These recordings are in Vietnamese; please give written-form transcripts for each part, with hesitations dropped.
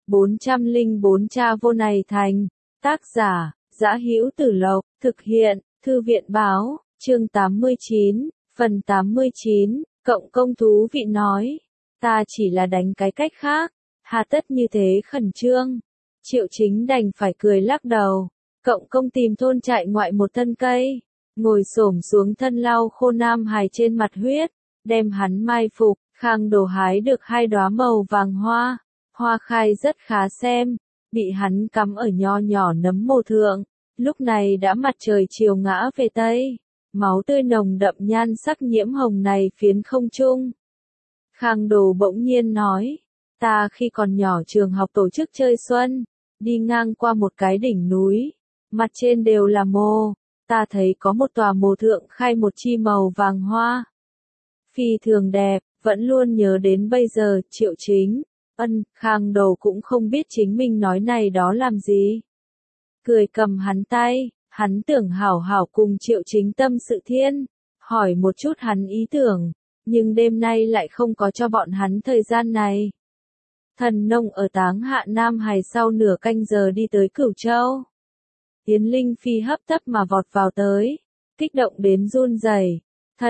404 Cha vô này thành. Tác giả, Dã Hữu Tử Lộc, thực hiện, Thư viện báo, chương 89, phần 89, Cộng công thú vị nói. Ta chỉ là đánh cái cách khác, hà tất như thế khẩn trương. Triệu Chính đành phải cười lắc đầu. Cộng công tìm thôn trại ngoại một thân cây, ngồi xổm xuống thân lau khô nam hài trên mặt huyết, đem hắn mai phục. Khang Đồ hái được 2 đóa màu vàng hoa, hoa khai rất khá xem, bị hắn cắm ở nho nhỏ nấm mồ thượng, lúc này đã mặt trời chiều ngã về tây, máu tươi nồng đậm nhan sắc nhiễm hồng này phiến không trung. Khang Đồ bỗng nhiên nói, ta khi còn nhỏ trường học tổ chức chơi xuân, đi ngang qua một cái đỉnh núi, mặt trên đều là mồ, ta thấy có một tòa mồ thượng khai một chi màu vàng hoa. Phi thường đẹp, vẫn luôn nhớ đến bây giờ. Triệu Chính, Khang Đồ cũng không biết chính mình nói này đó làm gì. Cười cầm hắn tay, hắn tưởng hảo hảo cùng Triệu Chính tâm sự thiên, hỏi một chút hắn ý tưởng, nhưng đêm nay lại không có cho bọn hắn thời gian này. Thần nông ở Táng Hạ Nam Hài sau nửa canh giờ đi tới Cửu Châu. Yến Linh Phi hấp tấp mà vọt vào tới, kích động đến run rẩy.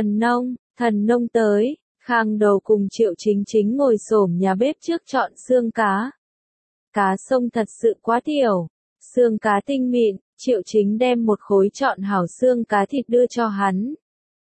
Thần nông tới. Khang Đồ cùng Triệu Chính ngồi xổm nhà bếp trước chọn xương cá. Cá sông thật sự quá tiểu, xương cá tinh mịn, Triệu Chính đem một khối chọn hảo xương cá thịt đưa cho hắn.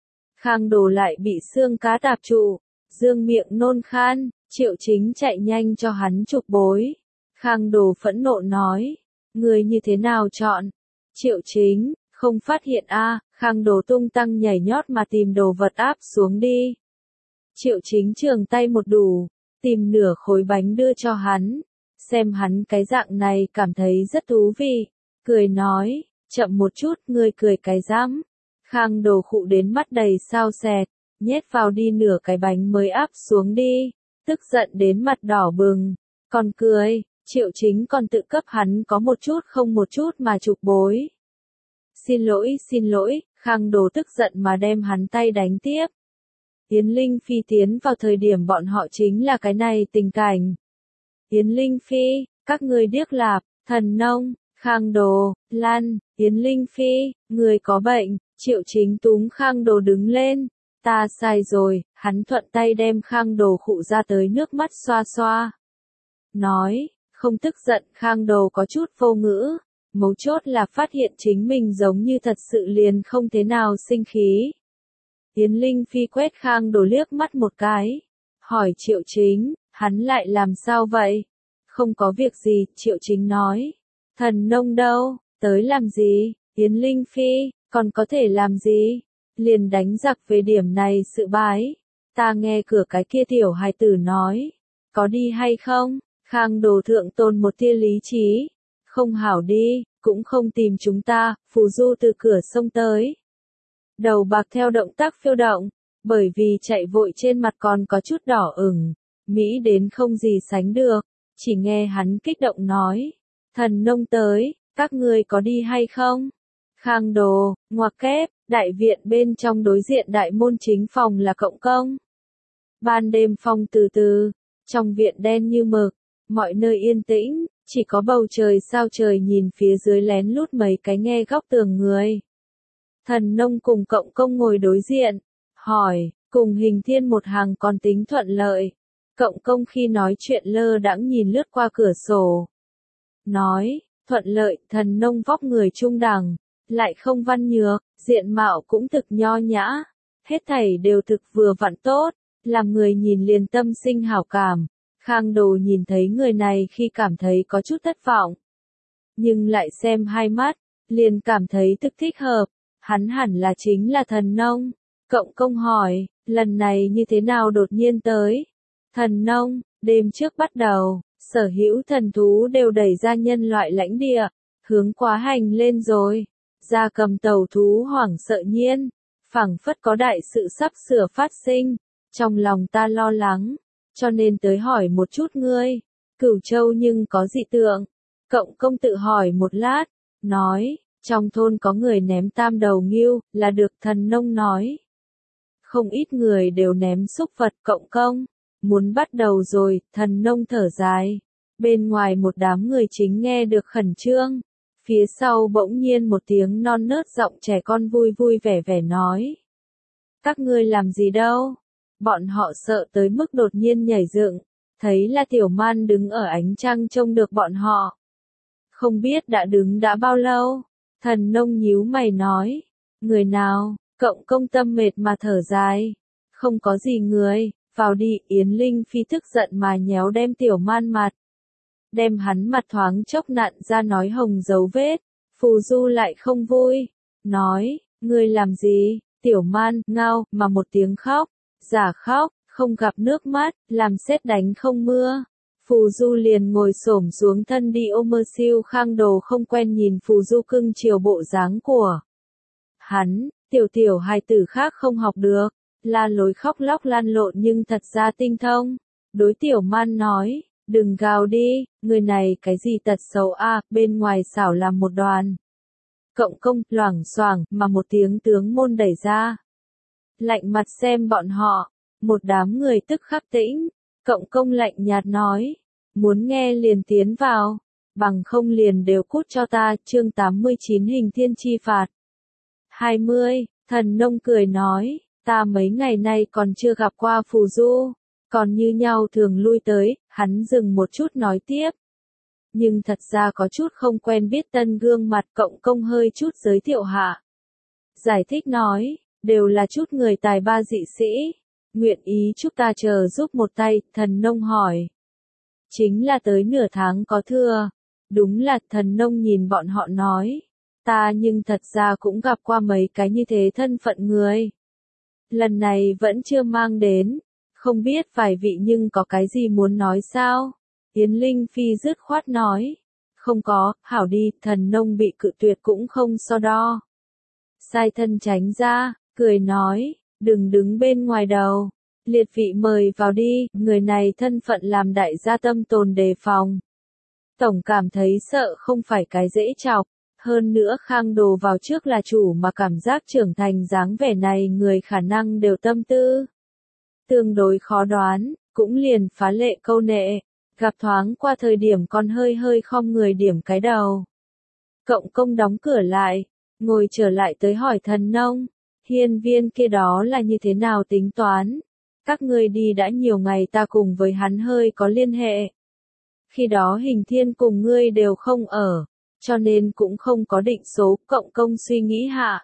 Khang Đồ lại bị xương cá tạp trụ, dương miệng nôn khan, Triệu Chính chạy nhanh cho hắn chụp bối. Khang Đồ phẫn nộ nói, người như thế nào chọn? Triệu Chính, không phát hiện a. Khang Đồ tung tăng nhảy nhót mà tìm đồ vật áp xuống đi. Triệu Chính trường tay một đủ, tìm nửa khối bánh đưa cho hắn, xem hắn cái dạng này cảm thấy rất thú vị, cười nói, chậm một chút, ngươi cười cái rắm. Khang Đồ khụ đến mắt đầy sao sẹt, nhét vào đi nửa cái bánh mới áp xuống đi, tức giận đến mặt đỏ bừng, còn cười. Triệu Chính còn tự cấp hắn có một chút không một chút mà chụp bối. Xin lỗi, Khang Đồ tức giận mà đem hắn tay đánh tiếp. Yến Linh Phi tiến vào thời điểm bọn họ chính là cái này tình cảnh. Yến Linh Phi, các ngươi điếc lạp, thần nông, Khang Đồ, lăn. Yến Linh Phi, người có bệnh. Triệu Chính túm Khang Đồ đứng lên. Ta sai rồi. Hắn thuận tay đem Khang Đồ khụ ra tới nước mắt xoa xoa. Nói, không tức giận. Khang Đồ có chút vô ngữ. Mấu chốt là phát hiện chính mình giống như thật sự liền không thế nào sinh khí. Yến Linh Phi quét Khang Đồ liếc mắt một cái, hỏi Triệu Chính, hắn lại làm sao vậy? Không có việc gì, Triệu Chính nói. Thần nông đâu, tới làm gì? Yến Linh Phi, còn có thể làm gì? Liền đánh giặc về điểm này sự bái. Ta nghe cửa cái kia tiểu hài tử nói, có đi hay không? Khang Đồ thượng tôn một tia lý trí. Không hảo đi, cũng không tìm chúng ta. Phù Du từ cửa sông tới. Đầu bạc theo động tác phiêu động, bởi vì chạy vội trên mặt còn có chút đỏ ửng, mỹ đến không gì sánh được, chỉ nghe hắn kích động nói, thần nông tới, các ngươi có đi hay không? Khang Đồ, ngoặc kép, đại viện bên trong đối diện đại môn chính phòng là Cộng công. Ban đêm phong từ từ, trong viện đen như mực, mọi nơi yên tĩnh, chỉ có bầu trời sao trời nhìn phía dưới lén lút mấy cái nghe góc tường người. Thần nông cùng Cộng công ngồi đối diện, hỏi, cùng Hình Thiên một hàng còn tính thuận lợi. Cộng công khi nói chuyện lơ đãng nhìn lướt qua cửa sổ. Nói, thuận lợi. Thần nông vóc người trung đẳng, lại không văn nhược, diện mạo cũng thực nho nhã. Hết thảy đều thực vừa vặn tốt, làm người nhìn liền tâm sinh hảo cảm. Khang Đồ nhìn thấy người này khi cảm thấy có chút thất vọng. Nhưng lại xem hai mắt, liền cảm thấy thực thích hợp. Hắn hẳn là chính là thần nông. Cộng công hỏi, lần này như thế nào đột nhiên tới? Thần nông, đêm trước bắt đầu, sở hữu thần thú đều đẩy ra nhân loại lãnh địa, hướng quá hành lên rồi. Gia cầm tàu thú hoảng sợ nhiên, phảng phất có đại sự sắp sửa phát sinh. Trong lòng ta lo lắng, cho nên tới hỏi một chút ngươi. Cửu Châu nhưng có dị tượng. Cộng công tự hỏi một lát, nói. Trong thôn có người ném tam đầu ngưu, là được. Thần nông nói. Không ít người đều ném súc vật. Cộng công, muốn bắt đầu rồi. Thần nông thở dài. Bên ngoài một đám người chính nghe được khẩn trương. Phía sau bỗng nhiên một tiếng non nớt giọng trẻ con vui vui vẻ vẻ nói. Các ngươi làm gì đâu? Bọn họ sợ tới mức đột nhiên nhảy dựng, thấy là Tiểu Man đứng ở ánh trăng trông được bọn họ. Không biết đã đứng đã bao lâu, Thần Nông nhíu mày nói. Người nào? Cộng Công tâm mệt mà thở dài. Không có gì người, vào đi. Yến Linh Phi tức giận mà nhéo đem Tiểu Man mặt. Đem hắn mặt thoáng chốc nặn ra nói hồng dấu vết. Phù Du lại không vui. Nói, ngươi làm gì? Tiểu Man, ngao, mà một tiếng khóc. Giả khóc, không gặp nước mắt, làm sét đánh không mưa. Phù Du liền ngồi xổm xuống thân đi ôm mơ siêu Khang Đồ không quen nhìn Phù Du cưng chiều bộ dáng của hắn, tiểu hài tử khác không học được, la lối khóc lóc lan lộn nhưng thật ra tinh thông. Đối Tiểu Man nói, đừng gào đi, người này cái gì tật xấu a, bên ngoài xảo làm một đoàn. Cộng Công, loảng xoảng, mà một tiếng tướng môn đẩy ra. Lạnh mặt xem bọn họ, một đám người tức khắc tĩnh. Cộng Công lạnh nhạt nói, muốn nghe liền tiến vào, bằng không liền đều cút cho ta. Chương 89 Hình Thiên chi phạt. 20, Thần Nông cười nói, ta mấy ngày nay còn chưa gặp qua Phù Du, còn như nhau thường lui tới. Hắn dừng một chút nói tiếp. Nhưng thật ra có chút không quen biết tân gương mặt. Cộng Công hơi chút giới thiệu hạ. Giải thích nói, đều là chút người tài ba dị sĩ, nguyện ý chúc ta chờ giúp một tay. Thần Nông hỏi, chính là tới nửa tháng có thưa? Đúng là. Thần Nông nhìn bọn họ nói, ta nhưng thật ra cũng gặp qua mấy cái như thế thân phận người. Lần này vẫn chưa mang đến, không biết vài vị nhưng có cái gì muốn nói sao? Yến Linh Phi dứt khoát nói, không có. Hảo đi. Thần Nông bị cự tuyệt cũng không so đo. Sai thân tránh ra, cười nói, đừng đứng bên ngoài đầu. Liệt vị mời vào đi. Người này thân phận làm đại gia tâm tồn đề phòng. Tổng cảm thấy sợ không phải cái dễ chọc. Hơn nữa Khang Đồ vào trước là chủ mà cảm giác trưởng thành dáng vẻ này người khả năng đều tâm tư tương đối khó đoán, cũng liền phá lệ câu nệ. Gặp thoáng qua thời điểm còn hơi hơi khom người điểm cái đầu. Cộng Công đóng cửa lại, ngồi trở lại tới hỏi Thần Nông, hiên viên kia đó là như thế nào tính toán? Các ngươi đi đã nhiều ngày, ta cùng với hắn hơi có liên hệ. Khi đó Hình Thiên cùng ngươi đều không ở, cho nên cũng không có định số. Cộng Công suy nghĩ hạ.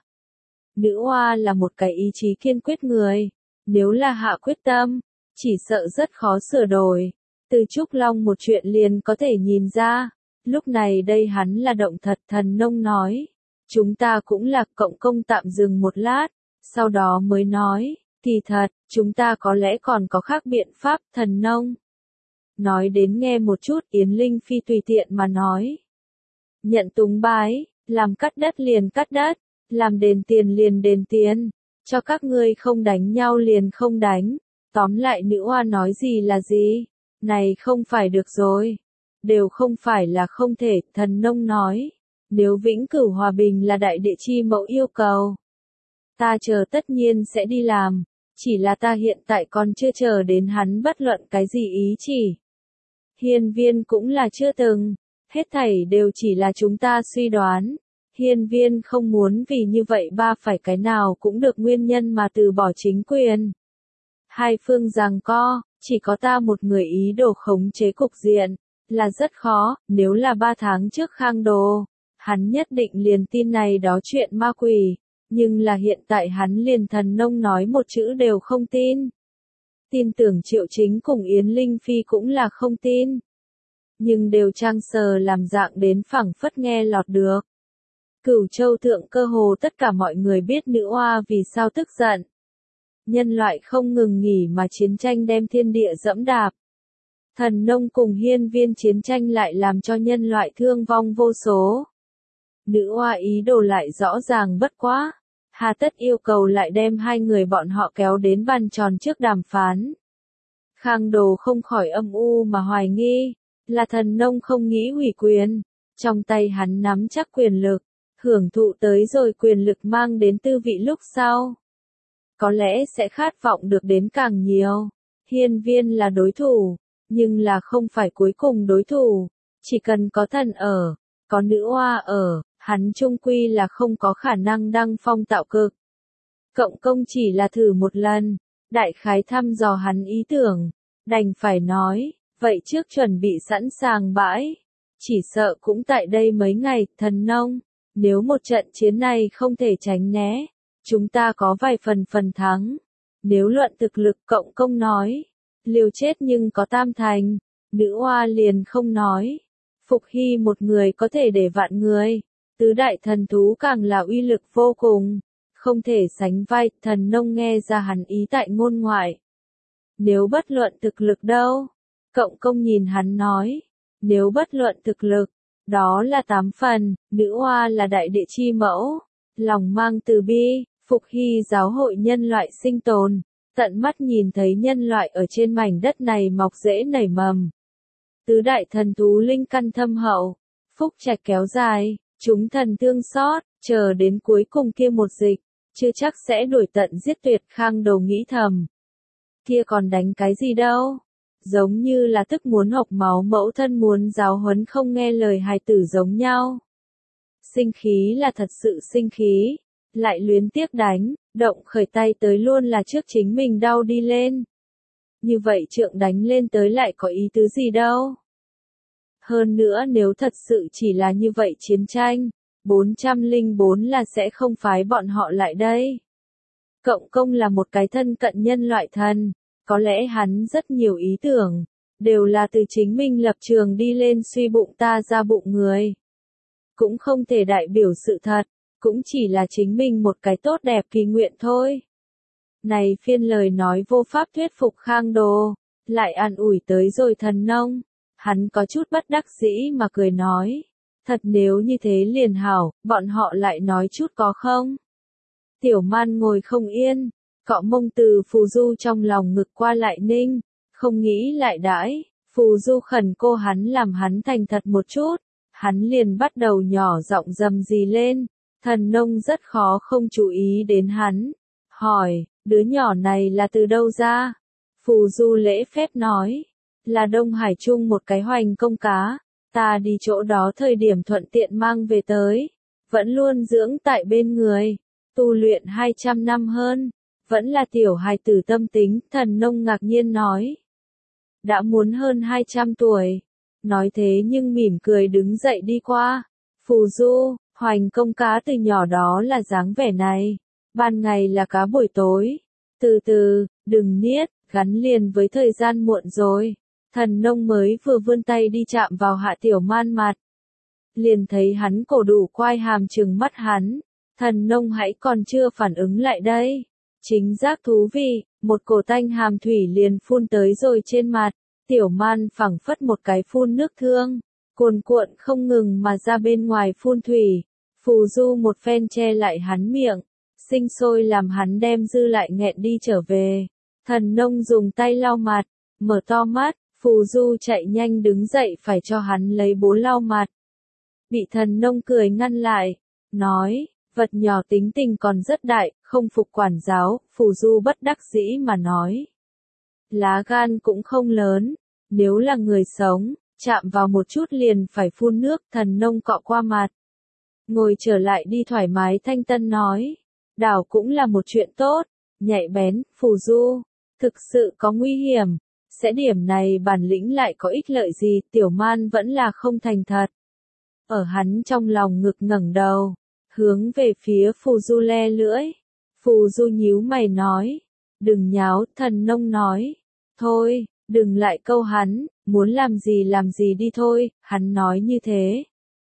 Nữ oa là một cái ý chí kiên quyết người, nếu là hạ quyết tâm, chỉ sợ rất khó sửa đổi. Từ Trúc Long một chuyện liền có thể nhìn ra, lúc này đây hắn là động thật. Thần Nông nói, chúng ta cũng là. Cộng Công tạm dừng một lát, sau đó mới nói, kỳ thật, chúng ta có lẽ còn có khác biện pháp. Thần Nông nói đến nghe một chút. Yến Linh Phi tùy tiện mà nói, nhận túng bái, làm cắt đất liền cắt đất, làm đền tiền liền đền tiền, cho các ngươi không đánh nhau liền không đánh. Tóm lại nữ oa nói gì là gì, này không phải được rồi, đều không phải là không thể. Thần Nông nói, nếu vĩnh cửu hòa bình là đại địa chi mẫu yêu cầu, ta chờ tất nhiên sẽ đi làm, chỉ là ta hiện tại còn chưa chờ đến hắn bất luận cái gì ý chỉ. Hiên viên cũng là chưa từng, hết thảy đều chỉ là chúng ta suy đoán. Hiên viên không muốn vì như vậy ba phải cái nào cũng được nguyên nhân mà từ bỏ chính quyền. Hai phương giằng co, chỉ có ta một người ý đồ khống chế cục diện, là rất khó. Nếu là 3 tháng trước Khang Đồ, hắn nhất định liền tin này đó chuyện ma quỷ, nhưng là hiện tại hắn liền Thần Nông nói một chữ đều không tin. Tin tưởng Triệu Chính cùng Yến Linh Phi cũng là không tin, nhưng đều trang sờ làm dạng đến phẳng phất nghe lọt được. Cửu Châu thượng cơ hồ tất cả mọi người biết nữ oa vì sao tức giận. Nhân loại không ngừng nghỉ mà chiến tranh đem thiên địa dẫm đạp. Thần Nông cùng hiên viên chiến tranh lại làm cho nhân loại thương vong vô số. Nữ oa ý đồ lại rõ ràng bất quá, hà tất yêu cầu lại đem hai người bọn họ kéo đến bàn tròn trước đàm phán. Khang Đồ không khỏi âm u mà hoài nghi, là Thần Nông không nghĩ hủy quyền, trong tay hắn nắm chắc quyền lực, hưởng thụ tới rồi quyền lực mang đến tư vị lúc sau. Có lẽ sẽ khát vọng được đến càng nhiều. Hiên viên là đối thủ, nhưng là không phải cuối cùng đối thủ, chỉ cần có thần ở, có nữ oa ở, hắn chung quy là không có khả năng đăng phong tạo cực. Cộng công chỉ là thử một lần, đại khái thăm dò hắn ý tưởng, đành phải nói, vậy trước chuẩn bị sẵn sàng bãi, chỉ sợ cũng tại đây mấy ngày, thần nông, nếu một trận chiến này không thể tránh né, chúng ta có vài phần thắng. Nếu luận thực lực cộng công nói, liều chết nhưng có tam thành, nữ oa liền không nói. Phục Hy một người có thể để vạn người, tứ đại thần thú càng là uy lực vô cùng, không thể sánh vai, thần nông nghe ra hắn ý tại ngôn ngoại. Nếu bất luận thực lực đâu? Cộng công nhìn hắn nói, nếu bất luận thực lực, đó là 8 phần, nữ oa là đại địa chi mẫu, lòng mang từ bi, Phục Hy giáo hội nhân loại sinh tồn, tận mắt nhìn thấy nhân loại ở trên mảnh đất này mọc rễ nảy mầm. Tứ đại thần thú linh căn thâm hậu, phúc trạch kéo dài, chúng thần thương xót, chờ đến cuối cùng kia một dịch, chưa chắc sẽ đuổi tận giết tuyệt, Khang Đầu nghĩ thầm. Kia còn đánh cái gì đâu? Giống như là tức muốn hộc máu mẫu thân muốn giáo huấn không nghe lời hài tử giống nhau. Sinh khí là thật sự sinh khí, lại luyến tiếc đánh, động khởi tay tới luôn là trước chính mình đau đi lên. Như vậy trượng đánh lên tới lại có ý tứ gì đâu. Hơn nữa nếu thật sự chỉ là như vậy chiến tranh, 404 là sẽ không phái bọn họ lại đây. Cộng công là một cái thân cận nhân loại thần, có lẽ hắn rất nhiều ý tưởng, đều là từ chính mình lập trường đi lên suy bụng ta ra bụng người. Cũng không thể đại biểu sự thật, cũng chỉ là chính mình một cái tốt đẹp kỳ nguyện thôi. Này phiên lời nói vô pháp thuyết phục Khang Đồ, lại an ủi tới rồi thần nông. Hắn có chút bất đắc dĩ mà cười nói, thật nếu như thế liền hảo, bọn họ lại nói chút có không? Tiểu Man ngồi không yên, cọ mông từ phù du trong lòng ngực qua lại ninh, không nghĩ lại đãi, phù du khẩn cô hắn làm hắn thành thật một chút, hắn liền bắt đầu nhỏ giọng rầm rì lên, thần nông rất khó không chú ý đến hắn, hỏi, đứa nhỏ này là từ đâu ra? Phù du lễ phép nói, là Đông Hải Trung một cái hoành công cá, ta đi chỗ đó thời điểm thuận tiện mang về tới, vẫn luôn dưỡng tại bên người, tu luyện 200 năm hơn, vẫn là tiểu hài tử tâm tính, thần nông ngạc nhiên nói. Đã muốn hơn 200 tuổi, nói thế nhưng mỉm cười đứng dậy đi qua, phù du, hoành công cá từ nhỏ đó là dáng vẻ này, ban ngày là cá buổi tối, từ từ, đừng niết, gắn liền với thời gian muộn rồi. Thần nông mới vừa vươn tay đi chạm vào Hạ Tiểu Man mặt. Liền thấy hắn cổ đủ quai hàm trừng mắt hắn. Thần nông hãy còn chưa phản ứng lại đây. Chính giác thú vị, một cổ tanh hàm thủy liền phun tới rồi trên mặt. Tiểu Man phẳng phất một cái phun nước thương. Cuồn cuộn không ngừng mà ra bên ngoài phun thủy. Phù du một phen che lại hắn miệng. Sinh sôi làm hắn đem dư lại nghẹn đi trở về. Thần nông dùng tay lau mặt, mở to mắt. Phù du chạy nhanh đứng dậy phải cho hắn lấy bố lau mặt. Bị thần nông cười ngăn lại, nói, vật nhỏ tính tình còn rất đại, không phục quản giáo, phù du bất đắc dĩ mà nói. Lá gan cũng không lớn, nếu là người sống, chạm vào một chút liền phải phun nước, thần nông cọ qua mặt. Ngồi trở lại đi thoải mái thanh tân nói, đảo cũng là một chuyện tốt, nhạy bén, phù du, thực sự có nguy hiểm. Sẽ điểm này bản lĩnh lại có ích lợi gì, Tiểu Man vẫn là không thành thật. Ở hắn trong lòng ngực ngẩng đầu, hướng về phía phù du le lưỡi. Phù du nhíu mày nói, đừng nháo, thần nông nói, thôi, đừng lại câu hắn, muốn làm gì đi thôi, hắn nói như thế.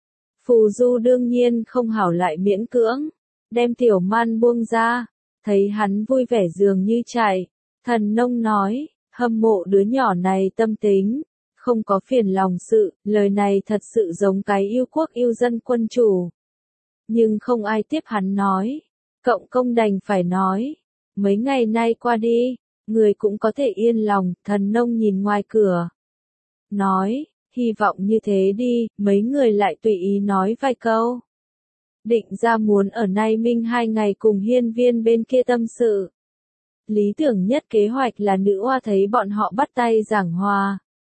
Phù du đương nhiên không hảo lại miễn cưỡng, đem Tiểu Man buông ra, thấy hắn vui vẻ dường như chạy, thần nông nói, hâm mộ đứa nhỏ này tâm tính, không có phiền lòng sự, lời này thật sự giống cái yêu quốc yêu dân quân chủ. Nhưng không ai tiếp hắn nói, cộng công đành phải nói, mấy ngày nay qua đi, người cũng có thể yên lòng, thần nông nhìn ngoài cửa. Nói, hy vọng như thế đi, mấy người lại tùy ý nói vài câu. Định ra muốn ở nay minh 2 ngày cùng hiên viên bên kia tâm sự. Lý tưởng nhất kế hoạch là nữ oa thấy bọn họ bắt tay giảng hòa.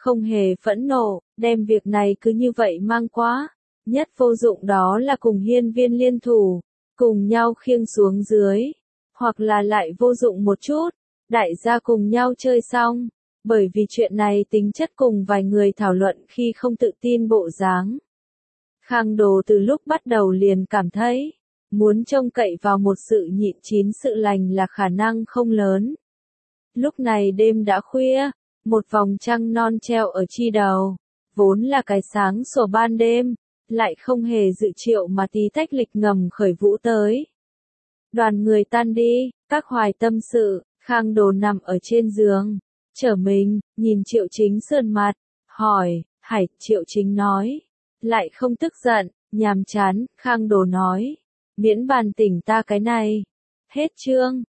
không hề phẫn nộ, đem việc này cứ như vậy mang qua. Nhất vô dụng đó là cùng hiên viên liên thủ, cùng nhau khiêng xuống dưới, hoặc là lại vô dụng một chút, đại gia cùng nhau chơi xong, bởi vì chuyện này tính chất cùng vài người thảo luận khi không tự tin bộ dáng. Khang Đồ từ lúc bắt đầu liền cảm thấy, muốn trông cậy vào một sự nhịn chín sự lành là khả năng không lớn. Lúc này đêm đã khuya, một vòng trăng non treo ở chi đầu, vốn là cái sáng sủa ban đêm, lại không hề dự triệu mà tí tách lịch ngầm khởi vũ tới. Đoàn người tan đi, các hoài tâm sự, Khang Đồ nằm ở trên giường, trở mình, nhìn Triệu Chính sườn mặt, hỏi, Hải, Triệu Chính nói, lại không tức giận, nhàm chán, Khang Đồ nói, miễn bàn tỉnh ta cái này. Hết chương.